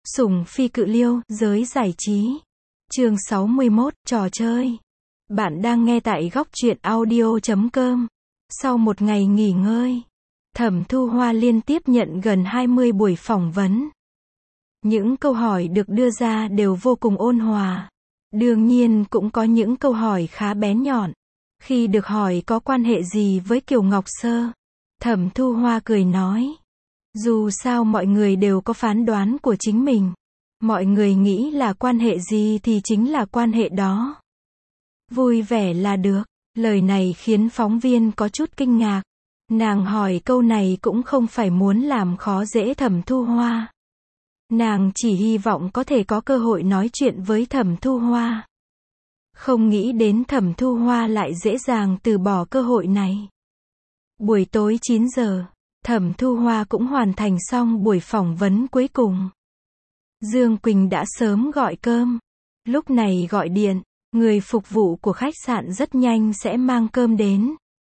Sủng phi cự liêu, giới giải trí. Chương 61, trò chơi. Bạn đang nghe tại góc truyện audio.com. Sau một ngày nghỉ ngơi, Thẩm Thu Hoa liên tiếp nhận gần 20 buổi phỏng vấn. Những câu hỏi được đưa ra đều vô cùng ôn hòa. Đương nhiên cũng có những câu hỏi khá bén nhọn. Khi được hỏi có quan hệ gì với Kiều Ngọc Sơ, Thẩm Thu Hoa cười nói. Dù sao mọi người đều có phán đoán của chính mình. Mọi người nghĩ là quan hệ gì thì chính là quan hệ đó. Vui vẻ là được. Lời này khiến phóng viên có chút kinh ngạc. Nàng hỏi câu này cũng không phải muốn làm khó dễ Thẩm Thu Hoa. Nàng chỉ hy vọng có thể có cơ hội nói chuyện với Thẩm Thu Hoa. Không nghĩ đến Thẩm Thu Hoa lại dễ dàng từ bỏ cơ hội này. Buổi tối 9 giờ, Thẩm Thu Hoa cũng hoàn thành xong buổi phỏng vấn cuối cùng. Dương Quỳnh đã sớm gọi cơm. Lúc này gọi điện, người phục vụ của khách sạn rất nhanh sẽ mang cơm đến.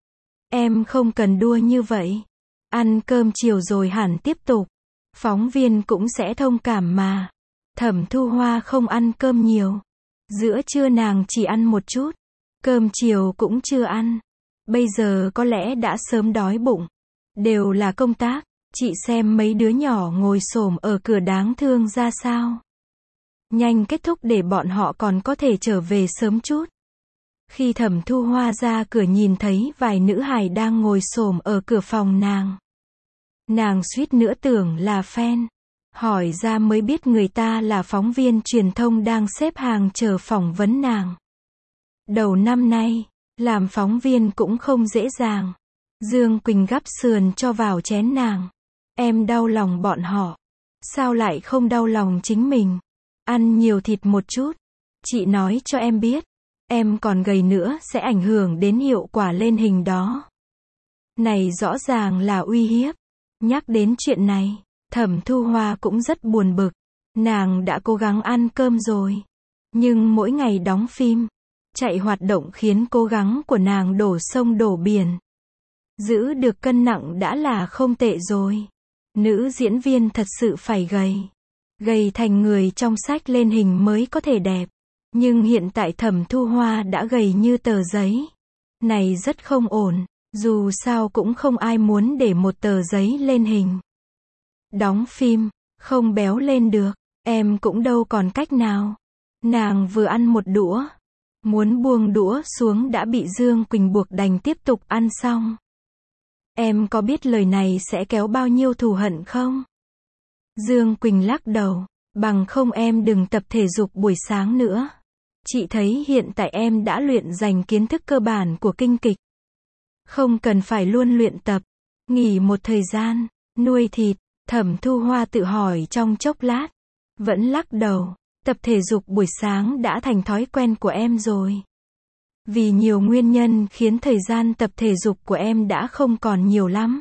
Em không cần đua như vậy. Ăn cơm chiều rồi hẳn tiếp tục. Phóng viên cũng sẽ thông cảm mà. Thẩm Thu Hoa không ăn cơm nhiều. Giữa trưa nàng chỉ ăn một chút. Cơm chiều cũng chưa ăn. Bây giờ có lẽ đã sớm đói bụng. Đều là công tác. Chị xem mấy đứa nhỏ ngồi xổm ở cửa đáng thương ra sao. Nhanh kết thúc để bọn họ còn có thể trở về sớm chút. Khi Thẩm Thu Hoa ra cửa nhìn thấy vài nữ hài đang ngồi xổm ở cửa phòng nàng. Nàng suýt nữa tưởng là fan. Hỏi ra mới biết người ta là phóng viên truyền thông đang xếp hàng chờ phỏng vấn nàng. Đầu năm nay, làm phóng viên cũng không dễ dàng. Dương Quỳnh gắp sườn cho vào chén nàng. Em đau lòng bọn họ. Sao lại không đau lòng chính mình? Ăn nhiều thịt một chút. Chị nói cho em biết. Em còn gầy nữa sẽ ảnh hưởng đến hiệu quả lên hình đó. Này rõ ràng là uy hiếp. Nhắc đến chuyện này, Thẩm Thu Hoa cũng rất buồn bực. Nàng đã cố gắng ăn cơm rồi. Nhưng mỗi ngày đóng phim, chạy hoạt động khiến cố gắng của nàng đổ sông đổ biển. Giữ được cân nặng đã là không tệ rồi. Nữ diễn viên thật sự phải gầy. Gầy thành người trong sách lên hình mới có thể đẹp. Nhưng hiện tại Thẩm Thu Hoa đã gầy như tờ giấy. Này rất không ổn. Dù sao cũng không ai muốn để một tờ giấy lên hình. Đóng phim, không béo lên được. Em cũng đâu còn cách nào. Nàng vừa ăn một đũa. Muốn buông đũa xuống đã bị Dương Quỳnh buộc đành tiếp tục ăn xong. Em có biết lời này sẽ kéo bao nhiêu thù hận không? Dương Quỳnh lắc đầu. Bằng không em đừng tập thể dục buổi sáng nữa. Chị thấy hiện tại em đã luyện dành kiến thức cơ bản của kinh kịch. Không cần phải luôn luyện tập. Nghỉ một thời gian. Nuôi thịt. Thẩm Thu Hoa tự hỏi trong chốc lát. Vẫn lắc đầu. Tập thể dục buổi sáng đã thành thói quen của em rồi. Vì nhiều nguyên nhân khiến thời gian tập thể dục của em đã không còn nhiều lắm.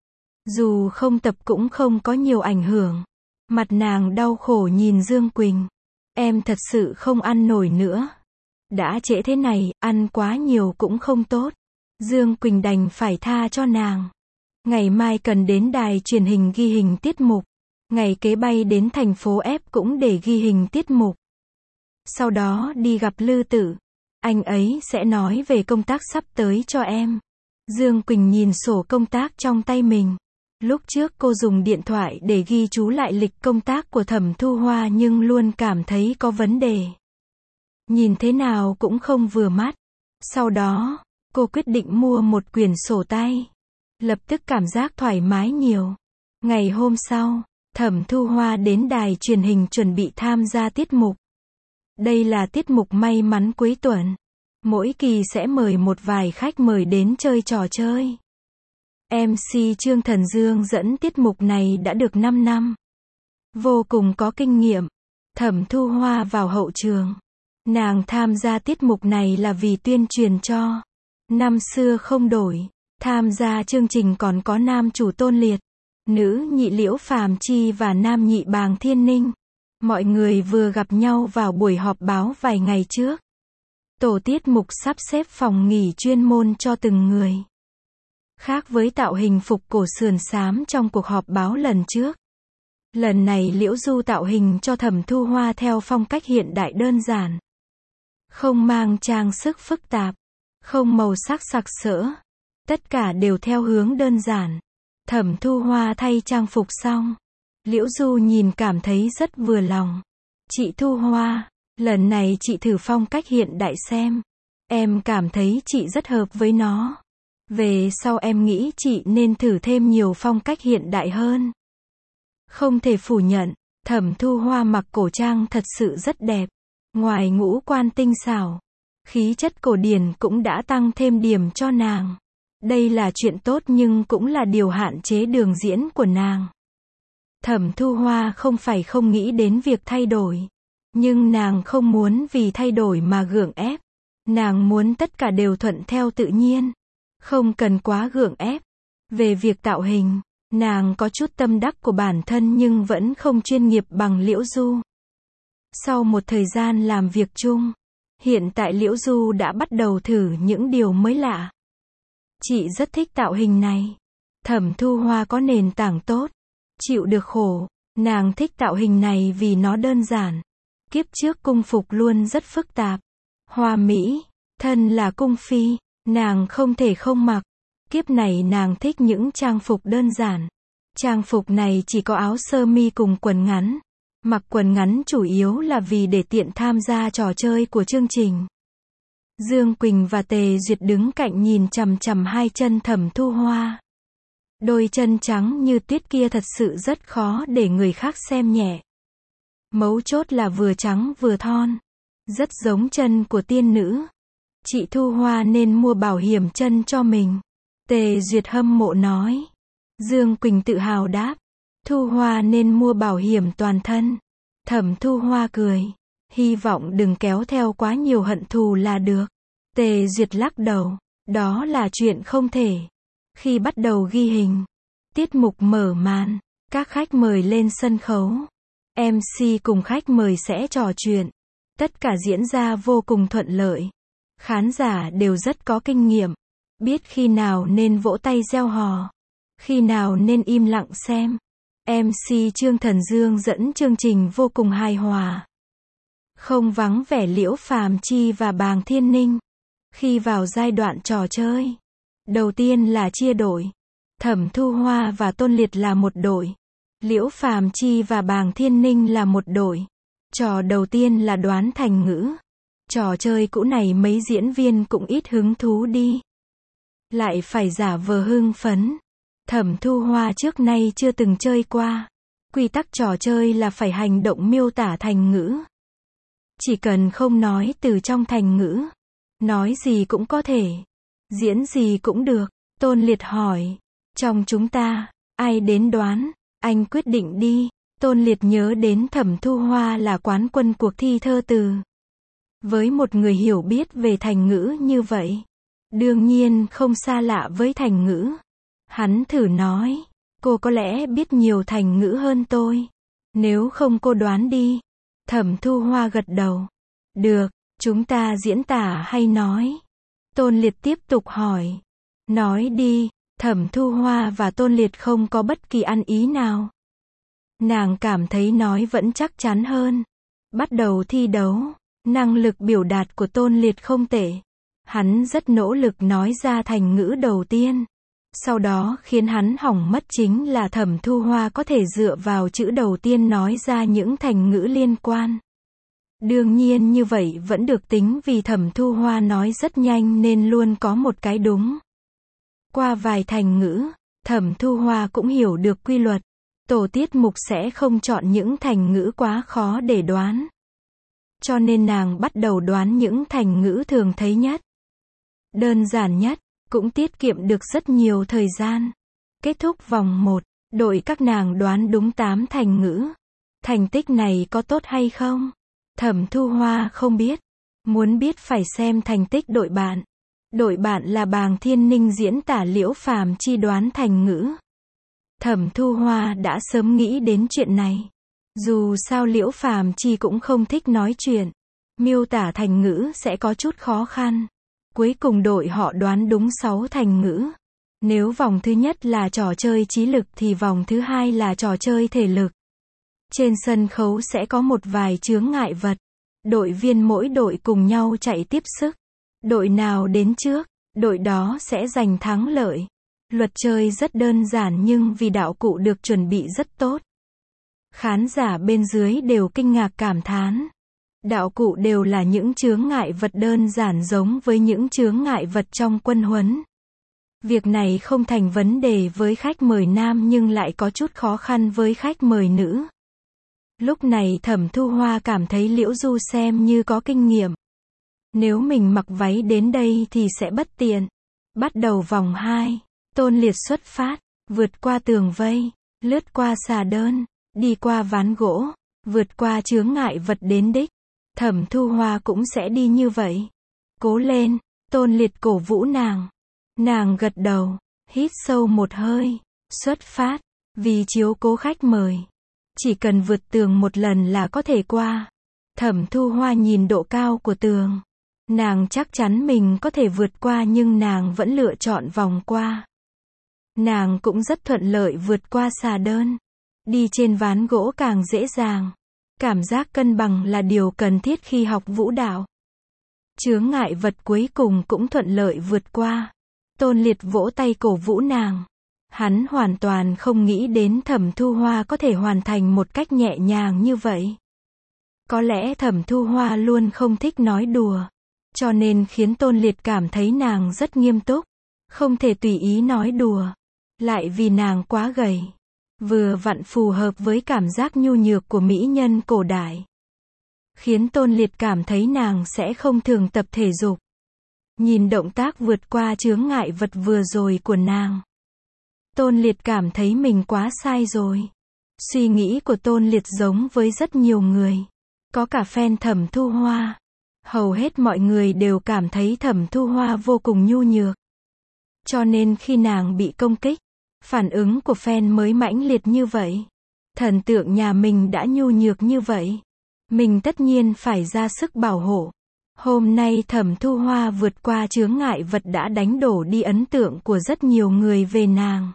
Dù không tập cũng không có nhiều ảnh hưởng. Mặt nàng đau khổ nhìn Dương Quỳnh. Em thật sự không ăn nổi nữa. Đã trễ thế này, ăn quá nhiều cũng không tốt. Dương Quỳnh đành phải tha cho nàng. Ngày mai cần đến đài truyền hình ghi hình tiết mục. Ngày kế bay đến thành phố F cũng để ghi hình tiết mục. Sau đó đi gặp Lư Tử. Anh ấy sẽ nói về công tác sắp tới cho em. Dương Quỳnh nhìn sổ công tác trong tay mình. Lúc trước cô dùng điện thoại để ghi chú lại lịch công tác của Thẩm Thu Hoa nhưng luôn cảm thấy có vấn đề. Nhìn thế nào cũng không vừa mắt. Sau đó, cô quyết định mua một quyển sổ tay. Lập tức cảm giác thoải mái nhiều. Ngày hôm sau, Thẩm Thu Hoa đến đài truyền hình chuẩn bị tham gia tiết mục. Đây là tiết mục may mắn cuối tuần. Mỗi kỳ sẽ mời một vài khách mời đến chơi trò chơi. MC Trương Thần Dương dẫn tiết mục này đã được 5 năm. Vô cùng có kinh nghiệm. Thẩm Thu Hoa vào hậu trường. Nàng tham gia tiết mục này là vì tuyên truyền cho. Năm xưa không đổi. Tham gia chương trình còn có nam chủ Tôn Liệt, nữ nhị Liễu Phàm Chi và nam nhị Bàng Thiên Ninh. Mọi người vừa gặp nhau vào buổi họp báo vài ngày trước. Tổ tiết mục sắp xếp phòng nghỉ chuyên môn cho từng người. Khác với tạo hình phục cổ sườn xám trong cuộc họp báo lần trước. Lần này Liễu Du tạo hình cho Thẩm Thu Hoa theo phong cách hiện đại đơn giản. Không mang trang sức phức tạp, không màu sắc sặc sỡ. Tất cả đều theo hướng đơn giản. Thẩm Thu Hoa thay trang phục xong. Liễu Du nhìn cảm thấy rất vừa lòng. Chị Thu Hoa, lần này chị thử phong cách hiện đại xem. Em cảm thấy chị rất hợp với nó. Về sau em nghĩ chị nên thử thêm nhiều phong cách hiện đại hơn. Không thể phủ nhận, Thẩm Thu Hoa mặc cổ trang thật sự rất đẹp. Ngoài ngũ quan tinh xảo, khí chất cổ điển cũng đã tăng thêm điểm cho nàng. Đây là chuyện tốt nhưng cũng là điều hạn chế đường diễn của nàng. Thẩm Thu Hoa không phải không nghĩ đến việc thay đổi. Nhưng nàng không muốn vì thay đổi mà gượng ép. Nàng muốn tất cả đều thuận theo tự nhiên. Không cần quá gượng ép. Về việc tạo hình, nàng có chút tâm đắc của bản thân nhưng vẫn không chuyên nghiệp bằng Liễu Du. Sau một thời gian làm việc chung, hiện tại Liễu Du đã bắt đầu thử những điều mới lạ. Chị rất thích tạo hình này. Thẩm Thu Hoa có nền tảng tốt, chịu được khổ. Nàng thích tạo hình này vì nó đơn giản. Kiếp trước cung phục luôn rất phức tạp, hoa mỹ, thân là cung phi, nàng không thể không mặc. Kiếp này nàng thích những trang phục đơn giản. Trang phục này chỉ có áo sơ mi cùng quần ngắn. Mặc quần ngắn chủ yếu là vì để tiện tham gia trò chơi của chương trình. Dương Quỳnh và Tề Duyệt đứng cạnh nhìn chằm chằm hai chân Thẩm Thu Hoa. Đôi chân trắng như tuyết kia thật sự rất khó để người khác xem nhẹ. Mấu chốt là vừa trắng vừa thon. Rất giống chân của tiên nữ. Chị Thu Hoa nên mua bảo hiểm chân cho mình. Tề Duyệt hâm mộ nói. Dương Quỳnh tự hào đáp. Thu Hoa nên mua bảo hiểm toàn thân. Thẩm Thu Hoa cười. Hy vọng đừng kéo theo quá nhiều hận thù là được. Tề Duyệt lắc đầu. Đó là chuyện không thể. Khi bắt đầu ghi hình, tiết mục mở màn, các khách mời lên sân khấu. MC cùng khách mời sẽ trò chuyện. Tất cả diễn ra vô cùng thuận lợi. Khán giả đều rất có kinh nghiệm. Biết khi nào nên vỗ tay reo hò. Khi nào nên im lặng xem. MC Trương Thần Dương dẫn chương trình vô cùng hài hòa. Không vắng vẻ Liễu Phàm Chi và Bàng Thiên Ninh. Khi vào giai đoạn trò chơi, đầu tiên là chia đội. Thẩm Thu Hoa và Tôn Liệt là một đội. Liễu Phàm Chi và Bàng Thiên Ninh là một đội. Trò đầu tiên là đoán thành ngữ. Trò chơi cũ này mấy diễn viên cũng ít hứng thú đi. Lại phải giả vờ hưng phấn. Thẩm Thu Hoa trước nay chưa từng chơi qua. Quy tắc trò chơi là phải hành động miêu tả thành ngữ. Chỉ cần không nói từ trong thành ngữ. Nói gì cũng có thể. Diễn gì cũng được. Tôn Liệt hỏi. Trong chúng ta, ai đến đoán? Anh quyết định đi. Tôn Liệt nhớ đến Thẩm Thu Hoa là quán quân cuộc thi thơ từ. Với một người hiểu biết về thành ngữ như vậy, đương nhiên không xa lạ với thành ngữ. Hắn thử nói. Cô có lẽ biết nhiều thành ngữ hơn tôi. Nếu không cô đoán đi. Thẩm Thu Hoa gật đầu. Được, chúng ta diễn tả hay nói? Tôn Liệt tiếp tục hỏi. Nói đi. Thẩm Thu Hoa và Tôn Liệt không có bất kỳ ăn ý nào. Nàng cảm thấy nói vẫn chắc chắn hơn. Bắt đầu thi đấu. Năng lực biểu đạt của Tôn Liệt không tệ. Hắn rất nỗ lực nói ra thành ngữ đầu tiên. Sau đó khiến hắn hỏng mất chính là Thẩm Thu Hoa có thể dựa vào chữ đầu tiên nói ra những thành ngữ liên quan. Đương nhiên như vậy vẫn được tính vì Thẩm Thu Hoa nói rất nhanh nên luôn có một cái đúng. Qua vài thành ngữ, Thẩm Thu Hoa cũng hiểu được quy luật. Tổ tiết mục sẽ không chọn những thành ngữ quá khó để đoán. Cho nên nàng bắt đầu đoán những thành ngữ thường thấy nhất. Đơn giản nhất, cũng tiết kiệm được rất nhiều thời gian. Kết thúc vòng 1, đội các nàng đoán đúng 8 thành ngữ. Thành tích này có tốt hay không? Thẩm Thu Hoa không biết. Muốn biết phải xem thành tích đội bạn. Đội bạn là Bàng Thiên Ninh diễn tả Liễu Phàm Chi đoán thành ngữ. Thẩm Thu Hoa đã sớm nghĩ đến chuyện này. Dù sao Liễu Phàm Chi cũng không thích nói chuyện. Miêu tả thành ngữ sẽ có chút khó khăn. Cuối cùng đội họ đoán đúng 6 thành ngữ. Nếu vòng thứ nhất là trò chơi trí lực thì vòng thứ hai là trò chơi thể lực. Trên sân khấu sẽ có một vài chướng ngại vật. Đội viên mỗi đội cùng nhau chạy tiếp sức. Đội nào đến trước, đội đó sẽ giành thắng lợi. Luật chơi rất đơn giản nhưng vì đạo cụ được chuẩn bị rất tốt. Khán giả bên dưới đều kinh ngạc cảm thán. Đạo cụ đều là những chướng ngại vật đơn giản giống với những chướng ngại vật trong quân huấn. Việc này không thành vấn đề với khách mời nam nhưng lại có chút khó khăn với khách mời nữ. Lúc này Thẩm Thu Hoa cảm thấy Liễu Du xem như có kinh nghiệm. Nếu mình mặc váy đến đây thì sẽ bất tiện. Bắt đầu vòng 2. Tôn Liệt xuất phát, vượt qua tường vây, lướt qua xà đơn, đi qua ván gỗ, vượt qua chướng ngại vật đến đích. Thẩm Thu Hoa cũng sẽ đi như vậy. Cố lên, Tôn Liệt cổ vũ nàng. Nàng gật đầu, hít sâu một hơi, xuất phát, vì chiếu cố khách mời. Chỉ cần vượt tường một lần là có thể qua. Thẩm Thu Hoa nhìn độ cao của tường. Nàng chắc chắn mình có thể vượt qua nhưng nàng vẫn lựa chọn vòng qua. Nàng cũng rất thuận lợi vượt qua xà đơn. Đi trên ván gỗ càng dễ dàng. Cảm giác cân bằng là điều cần thiết khi học vũ đạo. Chướng ngại vật cuối cùng cũng thuận lợi vượt qua. Tôn Liệt vỗ tay cổ vũ nàng. Hắn hoàn toàn không nghĩ đến Thẩm Thu Hoa có thể hoàn thành một cách nhẹ nhàng như vậy. Có lẽ Thẩm Thu Hoa luôn không thích nói đùa. Cho nên khiến Tôn Liệt cảm thấy nàng rất nghiêm túc. Không thể tùy ý nói đùa. Lại vì nàng quá gầy. Vừa vặn phù hợp với cảm giác nhu nhược của mỹ nhân cổ đại. Khiến Tôn Liệt cảm thấy nàng sẽ không thường tập thể dục. Nhìn động tác vượt qua chướng ngại vật vừa rồi của nàng. Tôn Liệt cảm thấy mình quá sai rồi. Suy nghĩ của Tôn Liệt giống với rất nhiều người. Có cả fan Thẩm Thu Hoa. Hầu hết mọi người đều cảm thấy Thẩm Thu Hoa vô cùng nhu nhược. Cho nên khi nàng bị công kích, phản ứng của fan mới mãnh liệt như vậy. Thần tượng nhà mình đã nhu nhược như vậy. Mình tất nhiên phải ra sức bảo hộ. Hôm nay Thẩm Thu Hoa vượt qua chướng ngại vật đã đánh đổ đi ấn tượng của rất nhiều người về nàng.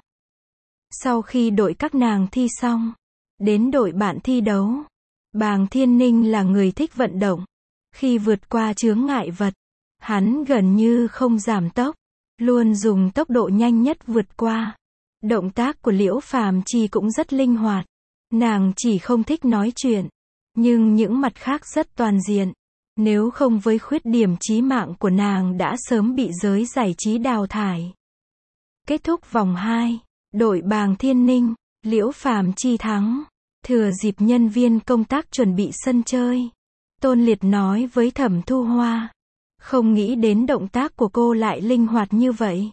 Sau khi đội các nàng thi xong, đến đội bạn thi đấu. Bàng Thiên Ninh là người thích vận động. Khi vượt qua chướng ngại vật, hắn gần như không giảm tốc, luôn dùng tốc độ nhanh nhất vượt qua. Động tác của Liễu Phàm Chi cũng rất linh hoạt. Nàng chỉ không thích nói chuyện, nhưng những mặt khác rất toàn diện. Nếu không với khuyết điểm chí mạng của nàng đã sớm bị giới giải trí đào thải. Kết thúc vòng 2, đội Bàng Thiên Ninh, Liễu Phàm Chi thắng. Thừa dịp nhân viên công tác chuẩn bị sân chơi, Tôn Liệt nói với Thẩm Thu Hoa. Không nghĩ đến động tác của cô lại linh hoạt như vậy.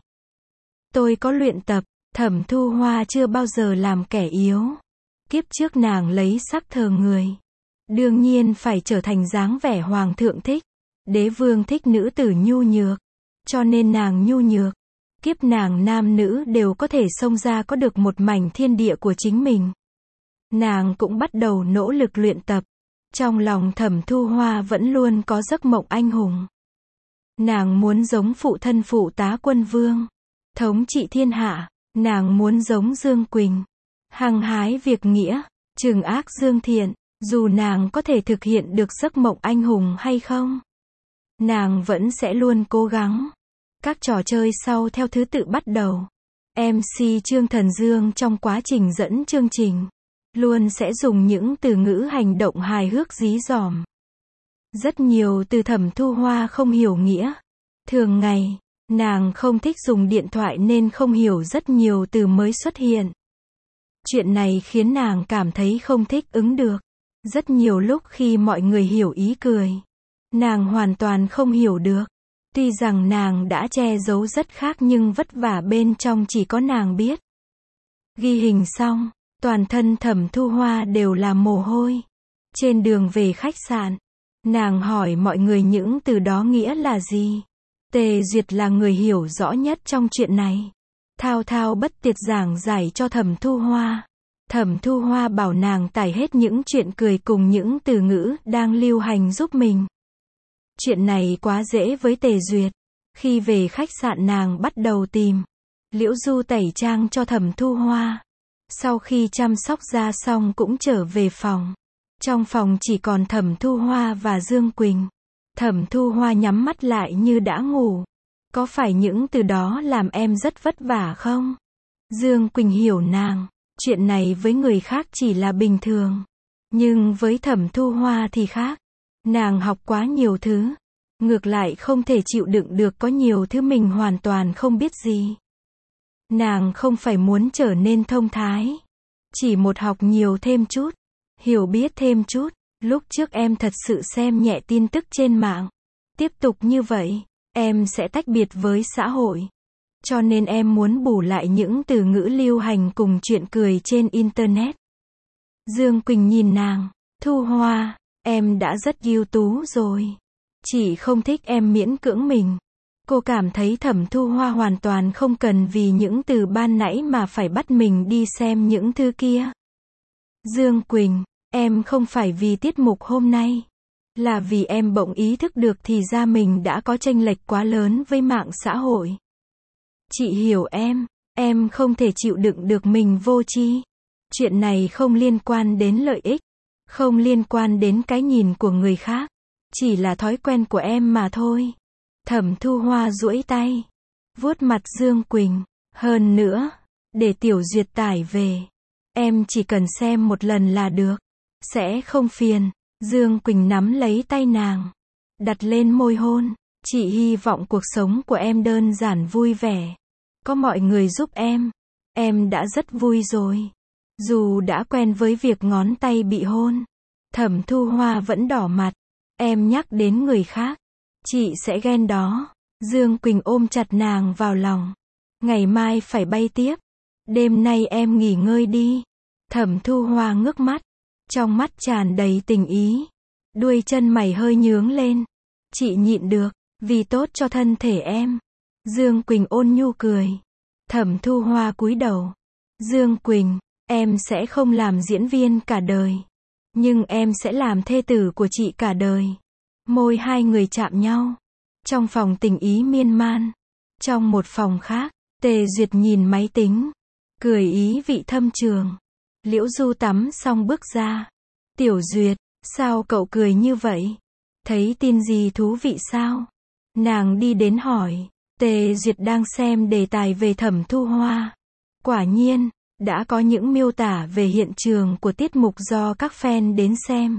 Tôi có luyện tập. Thẩm Thu Hoa chưa bao giờ làm kẻ yếu. Kiếp trước nàng lấy sắc thờ người. Đương nhiên phải trở thành dáng vẻ hoàng thượng thích. Đế vương thích nữ tử nhu nhược. Cho nên nàng nhu nhược. Kiếp nàng nam nữ đều có thể xông ra có được một mảnh thiên địa của chính mình. Nàng cũng bắt đầu nỗ lực luyện tập. Trong lòng Thẩm Thu Hoa vẫn luôn có giấc mộng anh hùng. Nàng muốn giống phụ thân phụ tá quân vương. Thống trị thiên hạ. Nàng muốn giống Dương Quỳnh. Hăng hái việc nghĩa. Trừng ác dương thiện. Dù nàng có thể thực hiện được giấc mộng anh hùng hay không, nàng vẫn sẽ luôn cố gắng. Các trò chơi sau theo thứ tự bắt đầu. MC Trương Thần Dương trong quá trình dẫn chương trình luôn sẽ dùng những từ ngữ hành động hài hước dí dỏm. Rất nhiều từ Thẩm Thu Hoa không hiểu nghĩa. Thường ngày, nàng không thích dùng điện thoại nên không hiểu rất nhiều từ mới xuất hiện. Chuyện này khiến nàng cảm thấy không thích ứng được. Rất nhiều lúc khi mọi người hiểu ý cười, nàng hoàn toàn không hiểu được. Tuy rằng nàng đã che giấu rất khác nhưng vất vả bên trong chỉ có nàng biết. Ghi hình xong, toàn thân Thẩm Thu Hoa đều là mồ hôi. Trên đường về khách sạn, nàng hỏi mọi người những từ đó nghĩa là gì. Tề Duyệt là người hiểu rõ nhất trong chuyện này. Thao thao bất tuyệt giảng giải cho Thẩm Thu Hoa. Thẩm Thu Hoa bảo nàng tải hết những chuyện cười cùng những từ ngữ đang lưu hành giúp mình. Chuyện này quá dễ với Tề Duyệt. Khi về khách sạn nàng bắt đầu tìm Liễu Du tẩy trang cho Thẩm Thu Hoa. Sau khi chăm sóc da xong cũng trở về phòng. Trong phòng chỉ còn Thẩm Thu Hoa và Dương Quỳnh. Thẩm Thu Hoa nhắm mắt lại như đã ngủ. Có phải những từ đó làm em rất vất vả không? Dương Quỳnh hiểu nàng. Chuyện này với người khác chỉ là bình thường. Nhưng với Thẩm Thu Hoa thì khác. Nàng học quá nhiều thứ. Ngược lại không thể chịu đựng được có nhiều thứ mình hoàn toàn không biết gì. Nàng không phải muốn trở nên thông thái. Chỉ một học nhiều thêm chút. Hiểu biết thêm chút. Lúc trước em thật sự xem nhẹ tin tức trên mạng. Tiếp tục như vậy, em sẽ tách biệt với xã hội. Cho nên em muốn bù lại những từ ngữ lưu hành cùng chuyện cười trên Internet. Dương Quỳnh nhìn nàng. Thu Hoa, em đã rất ưu tú rồi. Chị không thích em miễn cưỡng mình. Cô cảm thấy Thẩm Thu Hoa hoàn toàn không cần vì những từ ban nãy mà phải bắt mình đi xem những thứ kia. Dương Quỳnh, em không phải vì tiết mục hôm nay. Là vì em bỗng ý thức được thì ra mình đã có chênh lệch quá lớn với mạng xã hội. Chị hiểu em không thể chịu đựng được mình vô tri. Chuyện này không liên quan đến lợi ích, không liên quan đến cái nhìn của người khác. Chỉ là thói quen của em mà thôi. Thẩm Thu Hoa duỗi tay, vuốt mặt Dương Quỳnh. Hơn nữa, để Tiểu Duyệt tải về. Em chỉ cần xem một lần là được. Sẽ không phiền. Dương Quỳnh nắm lấy tay nàng. Đặt lên môi hôn. Chị hy vọng cuộc sống của em đơn giản vui vẻ. Có mọi người giúp em đã rất vui rồi. Dù đã quen với việc ngón tay bị hôn. Thẩm Thu Hoa vẫn đỏ mặt. Em nhắc đến người khác. Chị sẽ ghen đó. Dương Quỳnh ôm chặt nàng vào lòng. Ngày mai phải bay tiếp. Đêm nay em nghỉ ngơi đi. Thẩm Thu Hoa ngước mắt. Trong mắt tràn đầy tình ý. Đuôi chân mày hơi nhướng lên. Chị nhịn được. Vì tốt cho thân thể em. Dương Quỳnh ôn nhu cười. Thẩm Thu Hoa cúi đầu. Dương Quỳnh, em sẽ không làm diễn viên cả đời. Nhưng em sẽ làm thê tử của chị cả đời. Môi hai người chạm nhau. Trong phòng tình ý miên man. Trong một phòng khác, Tề Duyệt nhìn máy tính. Cười ý vị thâm trường. Liễu Du tắm xong bước ra. Tiểu Duyệt, sao cậu cười như vậy? Thấy tin gì thú vị sao? Nàng đi đến hỏi. Tề Duyệt đang xem đề tài về Thẩm Thu Hoa. Quả nhiên, đã có những miêu tả về hiện trường của tiết mục do các fan đến xem.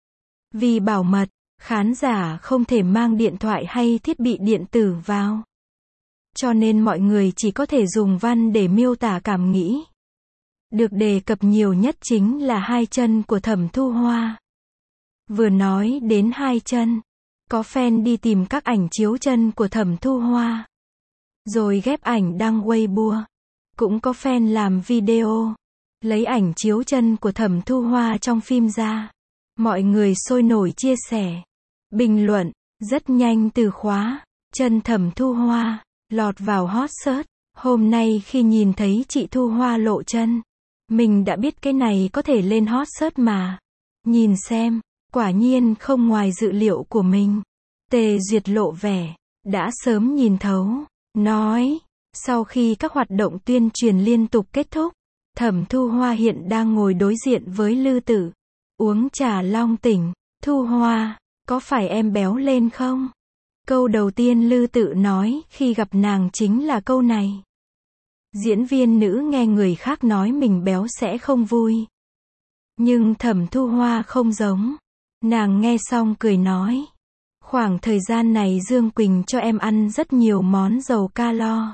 Vì bảo mật, khán giả không thể mang điện thoại hay thiết bị điện tử vào. Cho nên mọi người chỉ có thể dùng văn để miêu tả cảm nghĩ. Được đề cập nhiều nhất chính là hai chân của Thẩm Thu Hoa. Vừa nói đến hai chân, có fan đi tìm các ảnh chiếu chân của Thẩm Thu Hoa. Rồi ghép ảnh đăng Weibo. Cũng có fan làm video. Lấy ảnh chiếu chân của Thẩm Thu Hoa trong phim ra. Mọi người sôi nổi chia sẻ. Bình luận. Rất nhanh từ khóa. Chân Thẩm Thu Hoa. Lọt vào hot search. Hôm nay khi nhìn thấy chị Thu Hoa lộ chân. Mình đã biết cái này có thể lên hot search mà. Nhìn xem. Quả nhiên không ngoài dự liệu của mình. Tề Duyệt lộ vẻ. Đã sớm nhìn thấu. Nói. Sau khi các hoạt động tuyên truyền liên tục kết thúc. Thẩm Thu Hoa hiện đang ngồi đối diện với Lư Tử. Uống trà long tỉnh. Thu Hoa, có phải em béo lên không? Câu đầu tiên Lư Tử nói khi gặp nàng chính là câu này. Diễn viên nữ nghe người khác nói mình béo sẽ không vui. Nhưng Thẩm Thu Hoa không giống. Nàng nghe xong cười nói. Khoảng thời gian này Dương Quỳnh cho em ăn rất nhiều món giàu calo.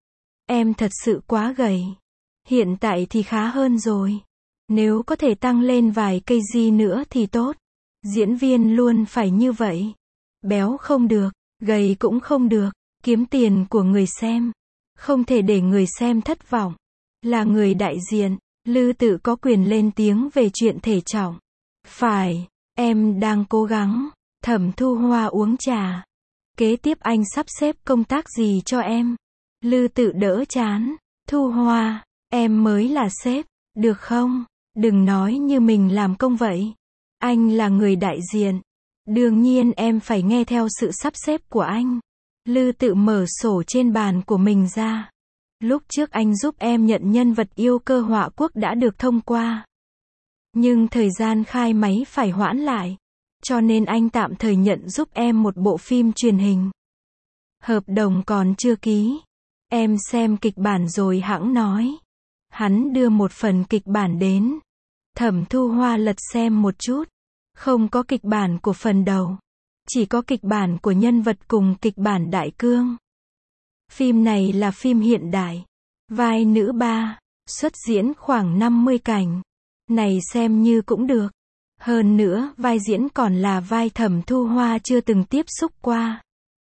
Em thật sự quá gầy. Hiện tại thì khá hơn rồi. Nếu có thể tăng lên vài kg nữa thì tốt. Diễn viên luôn phải như vậy. Béo không được, gầy cũng không được. Kiếm tiền của người xem. Không thể để người xem thất vọng. Là người đại diện, Lư Tự có quyền lên tiếng về chuyện thể trọng. Phải, em đang cố gắng. Thẩm Thu Hoa uống trà. Kế tiếp anh sắp xếp công tác gì cho em? Lư Tự đỡ chán. Thu Hoa, em mới là sếp, được không? Đừng nói như mình làm công vậy. Anh là người đại diện. Đương nhiên em phải nghe theo sự sắp xếp của anh. Lư Tự mở sổ trên bàn của mình ra. Lúc trước anh giúp em nhận nhân vật yêu cơ họa quốc đã được thông qua. Nhưng thời gian khai máy phải hoãn lại. Cho nên anh tạm thời nhận giúp em một bộ phim truyền hình. Hợp đồng còn chưa ký. Em xem kịch bản rồi hẵng nói. Hắn đưa một phần kịch bản đến. Thẩm Thu Hoa lật xem một chút. Không có kịch bản của phần đầu. Chỉ có kịch bản của nhân vật cùng kịch bản đại cương. Phim này là phim hiện đại. Vai nữ 3. Xuất diễn khoảng 50 cảnh. Này xem như cũng được. Hơn nữa, vai diễn còn là vai Thẩm Thu Hoa chưa từng tiếp xúc qua.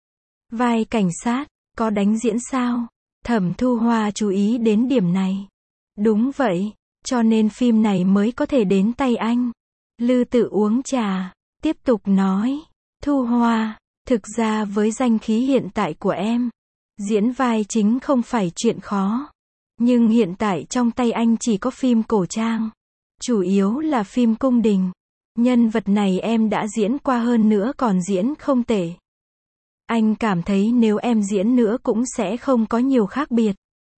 Vai cảnh sát, có đánh diễn sao? Thẩm Thu Hoa chú ý đến điểm này. Đúng vậy, cho nên phim này mới có thể đến tay anh. Lư Tự uống trà, tiếp tục nói. Thu Hoa, thực ra với danh khí hiện tại của em, diễn vai chính không phải chuyện khó. Nhưng hiện tại trong tay anh chỉ có phim cổ trang. Chủ yếu là phim cung đình. Nhân vật này em đã diễn qua hơn nữa còn diễn không tệ. Anh cảm thấy nếu em diễn nữa cũng sẽ không có nhiều khác biệt.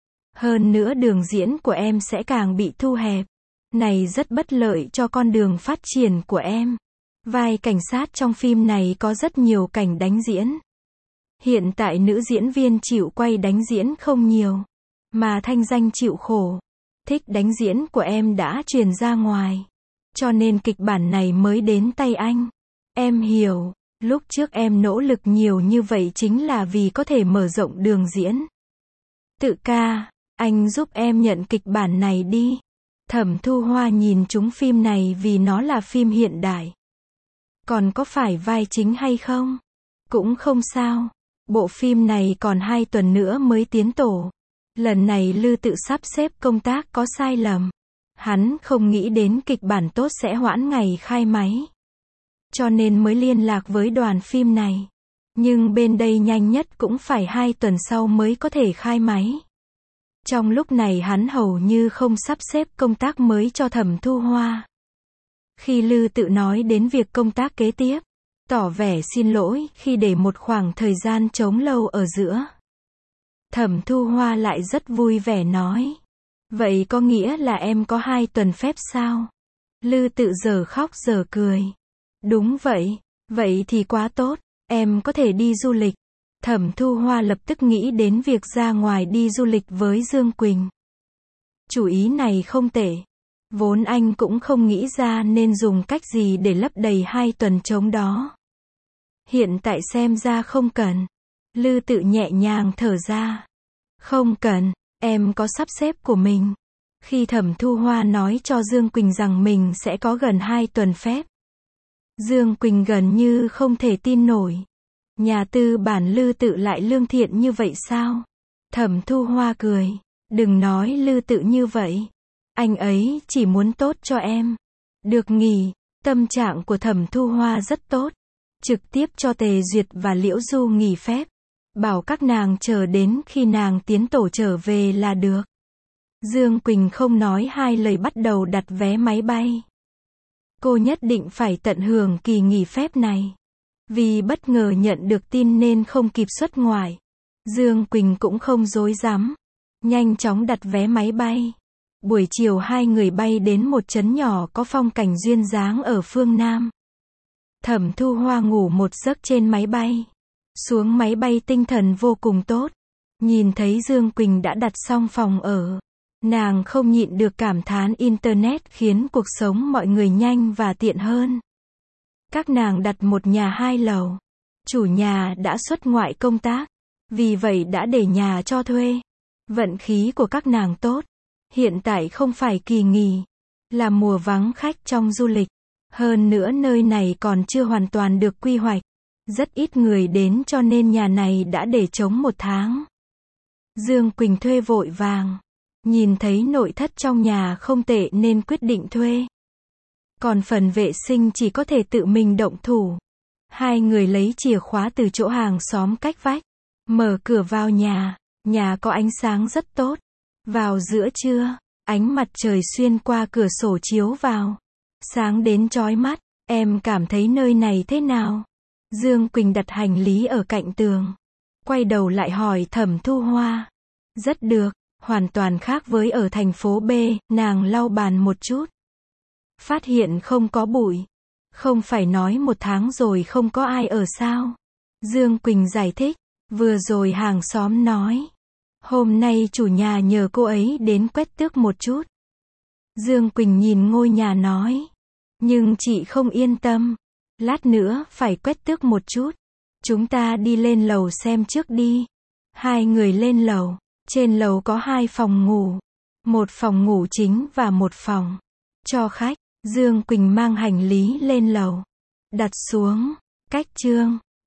Hơn nữa đường diễn của em sẽ càng bị thu hẹp. Này rất bất lợi cho con đường phát triển của em. Vai cảnh sát trong phim này có rất nhiều cảnh đánh diễn. Hiện tại nữ diễn viên chịu quay đánh diễn không nhiều. Mà thanh danh chịu khổ. Thích đánh diễn của em đã truyền ra ngoài. Cho nên kịch bản này mới đến tay anh. Em hiểu, lúc trước em nỗ lực nhiều như vậy chính là vì có thể mở rộng đường diễn. Tự ca, anh giúp em nhận kịch bản này đi. Thẩm Thu Hoa nhìn trúng phim này vì nó là phim hiện đại. Còn có phải vai chính hay không? Cũng không sao. Bộ phim này còn 2 tuần nữa mới tiến tổ. Lần này Lư Tự sắp xếp công tác có sai lầm. Hắn không nghĩ đến kịch bản tốt sẽ hoãn ngày khai máy. Cho nên mới liên lạc với đoàn phim này. Nhưng bên đây nhanh nhất cũng phải 2 tuần sau mới có thể khai máy. Trong lúc này hắn hầu như không sắp xếp công tác mới cho Thẩm Thu Hoa. Khi Lư Tự nói đến việc công tác kế tiếp, tỏ vẻ xin lỗi khi để một khoảng thời gian trống lâu ở giữa. Thẩm Thu Hoa lại rất vui vẻ nói. Vậy có nghĩa là em có 2 tuần phép sao? Lư Tự giờ khóc giờ cười. Đúng vậy, vậy thì quá tốt, em có thể đi du lịch. Thẩm Thu Hoa lập tức nghĩ đến việc ra ngoài đi du lịch với Dương Quỳnh. Chủ ý này không tệ. Vốn anh cũng không nghĩ ra nên dùng cách gì để lấp đầy 2 tuần trống đó. Hiện tại xem ra không cần. Lư Tự nhẹ nhàng thở ra. Không cần, em có sắp xếp của mình. Khi Thẩm Thu Hoa nói cho Dương Quỳnh rằng mình sẽ có gần 2 tuần phép. Dương Quỳnh gần như không thể tin nổi. Nhà tư bản Lư Tự lại lương thiện như vậy sao? Thẩm Thu Hoa cười. Đừng nói Lư Tự như vậy. Anh ấy chỉ muốn tốt cho em. Được nghỉ, tâm trạng của Thẩm Thu Hoa rất tốt. Trực tiếp cho Tề Duyệt và Liễu Du nghỉ phép. Bảo các nàng chờ đến khi nàng tiến tổ trở về là được. Dương Quỳnh không nói hai lời bắt đầu đặt vé máy bay. Cô nhất định phải tận hưởng kỳ nghỉ phép này. Vì bất ngờ nhận được tin nên không kịp xuất ngoại. Dương Quỳnh cũng không dối dám. Nhanh chóng đặt vé máy bay. Buổi chiều hai người bay đến một trấn nhỏ có phong cảnh duyên dáng ở phương Nam. Thẩm Thu Hoa ngủ một giấc trên máy bay. Xuống máy bay tinh thần vô cùng tốt. Nhìn thấy Dương Quỳnh đã đặt xong phòng ở. Nàng không nhịn được cảm thán Internet khiến cuộc sống mọi người nhanh và tiện hơn. Các nàng đặt một nhà 2 lầu. Chủ nhà đã xuất ngoại công tác. Vì vậy đã để nhà cho thuê. Vận khí của các nàng tốt. Hiện tại không phải kỳ nghỉ. Là mùa vắng khách trong du lịch. Hơn nữa nơi này còn chưa hoàn toàn được quy hoạch. Rất ít người đến cho nên nhà này đã để trống 1 tháng. Dương Quỳnh thuê vội vàng. Nhìn thấy nội thất trong nhà không tệ nên quyết định thuê. Còn phần vệ sinh chỉ có thể tự mình động thủ. Hai người lấy chìa khóa từ chỗ hàng xóm cách vách. Mở cửa vào nhà. Nhà có ánh sáng rất tốt. Vào giữa trưa, ánh mặt trời xuyên qua cửa sổ chiếu vào. Sáng đến chói mắt. Em cảm thấy nơi này thế nào? Dương Quỳnh đặt hành lý ở cạnh tường. Quay đầu lại hỏi Thẩm Thu Hoa. Rất được, Hoàn toàn khác với ở thành phố B, nàng lau bàn một chút. Phát hiện không có bụi. Không phải nói 1 tháng rồi không có ai ở sao? Dương Quỳnh giải thích. Vừa rồi hàng xóm nói. Hôm nay chủ nhà nhờ cô ấy đến quét tước một chút. Dương Quỳnh nhìn ngôi nhà nói. Nhưng chị không yên tâm. Lát nữa phải quét tước một chút. Chúng ta đi lên lầu xem trước đi. Hai người lên lầu. Trên lầu có 2 phòng ngủ. Một phòng ngủ chính và một phòng cho khách. Dương Quỳnh mang hành lý lên lầu. Đặt xuống. Cách chương